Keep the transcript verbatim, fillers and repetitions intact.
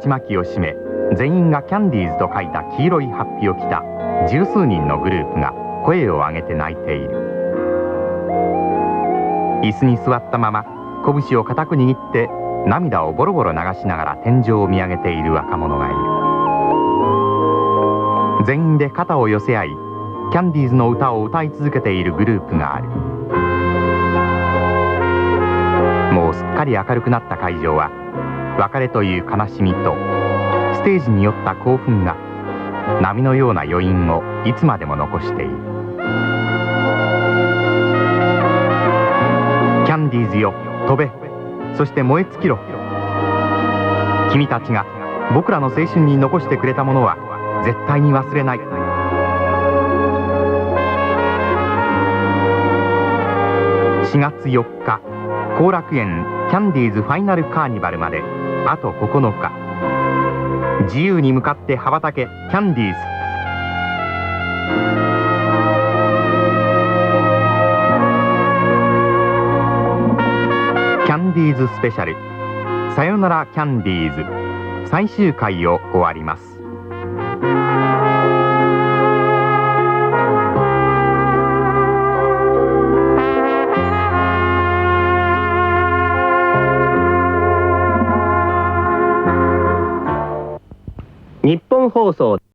ちまきを締め、全員がキャンディーズと書いた黄色いハッピを着た十数人のグループが声を上げて泣いている。椅子に座ったまま拳を固く握って涙をボロボロ流しながら天井を見上げている若者がいる。全員で肩を寄せ合い、キャンディーズの歌を歌い続けているグループがある。もうすっかり明るくなった会場は、別れという悲しみとステージに酔った興奮が波のような余韻をいつまでも残している。キャンディーズよ、飛べ、そして燃え尽きろ。君たちが僕らの青春に残してくれたものは絶対に忘れない。しがつよっか、後楽園キャンディーズファイナルカーニバルまであとここのか。自由に向かって羽ばたけキャンディーズ。キャンディーズスペシャル、さよならキャンディーズ最終回を終わります。 日本放送